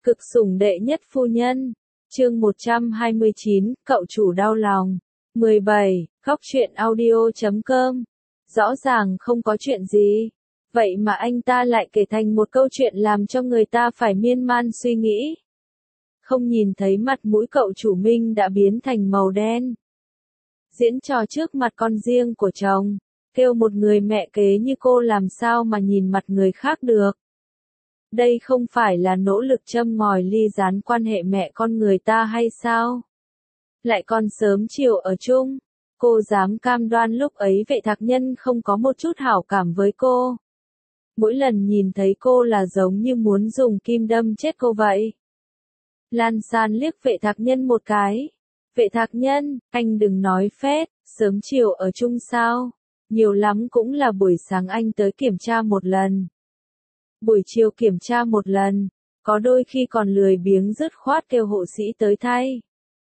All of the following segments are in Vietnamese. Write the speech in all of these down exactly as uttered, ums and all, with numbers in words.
Cực sủng đệ nhất phu nhân. Chương một trăm hai mươi chín, cậu chủ đau lòng. mười bảy, góc truyện audio chấm com. Rõ ràng không có chuyện gì. Vậy mà anh ta lại kể thành một câu chuyện làm cho người ta phải miên man suy nghĩ. Không nhìn thấy mặt mũi cậu chủ Minh đã biến thành màu đen. Diễn trò trước mặt con riêng của chồng. Kêu một người mẹ kế như cô làm sao mà nhìn mặt người khác được. Đây không phải là nỗ lực châm ngòi ly gián quan hệ mẹ con người ta hay sao? Lại còn sớm chiều ở chung. Cô dám cam đoan lúc ấy Vệ Thạc Nhân không có một chút hảo cảm với cô. Mỗi lần nhìn thấy cô là giống như muốn dùng kim đâm chết cô vậy. Lan San liếc Vệ Thạc Nhân một cái. Vệ Thạc Nhân, anh đừng nói phét, sớm chiều ở chung sao? Nhiều lắm cũng là buổi sáng anh tới kiểm tra một lần. Buổi chiều kiểm tra một lần, có đôi khi còn lười biếng dứt khoát kêu hộ sĩ tới thay.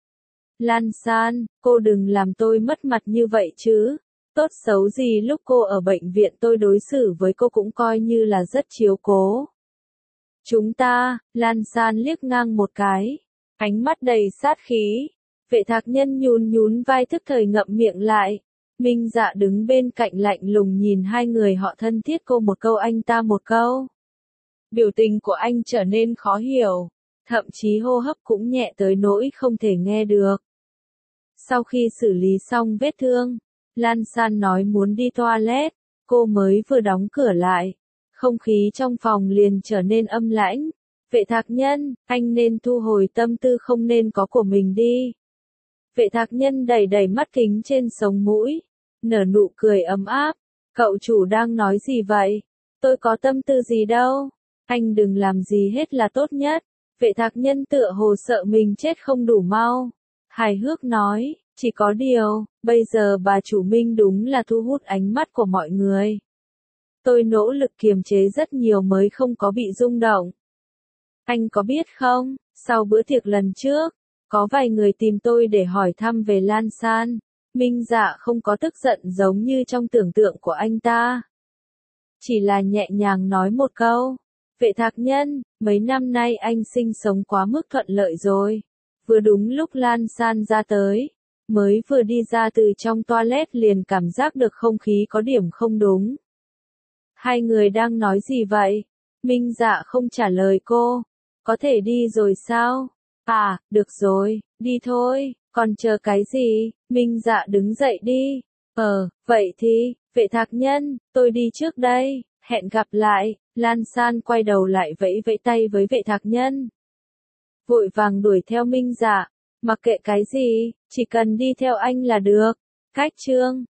Lan San, cô đừng làm tôi mất mặt như vậy chứ. Tốt xấu gì lúc cô ở bệnh viện tôi đối xử với cô cũng coi như là rất chiếu cố. Chúng ta, Lan San liếc ngang một cái, ánh mắt đầy sát khí. Vệ Thạc Nhân nhún nhún vai thức thời ngậm miệng lại. Minh Dạ đứng bên cạnh lạnh lùng nhìn hai người họ thân thiết, cô một câu anh ta một câu. Biểu tình của anh trở nên khó hiểu, thậm chí hô hấp cũng nhẹ tới nỗi không thể nghe được. Sau khi xử lý xong vết thương, Lan San nói muốn đi toilet, cô mới vừa đóng cửa lại. Không khí trong phòng liền trở nên âm lãnh. Vệ Thạc Nhân, anh nên thu hồi tâm tư không nên có của mình đi. Vệ Thạc Nhân đẩy đẩy mắt kính trên sống mũi, nở nụ cười ấm áp. Cậu chủ đang nói gì vậy? Tôi có tâm tư gì đâu. Anh đừng làm gì hết là tốt nhất. Vệ Thạc Nhân tựa hồ sợ mình chết không đủ mau. Hài hước nói, chỉ có điều, bây giờ bà chủ Minh đúng là thu hút ánh mắt của mọi người. Tôi nỗ lực kiềm chế rất nhiều mới không có bị rung động. Anh có biết không, sau bữa tiệc lần trước, có vài người tìm tôi để hỏi thăm về Lan San. Minh Dạ không có tức giận giống như trong tưởng tượng của anh ta. Chỉ là nhẹ nhàng nói một câu. Vệ Thạc Nhân, mấy năm nay anh sinh sống quá mức thuận lợi rồi. Vừa đúng lúc Lan San ra tới, mới vừa đi ra từ trong toilet liền cảm giác được không khí có điểm không đúng. Hai người đang nói gì vậy? Minh Dạ không trả lời cô. Có thể đi rồi sao? À, được rồi, đi thôi, còn chờ cái gì? Minh Dạ đứng dậy đi. Ờ, vậy thì, Vệ Thạc Nhân, tôi đi trước đây, hẹn gặp lại. Lan San quay đầu lại vẫy vẫy tay với Vệ Thạc Nhân. Vội vàng đuổi theo Minh Dạ, mặc kệ cái gì, chỉ cần đi theo anh là được. Cách chương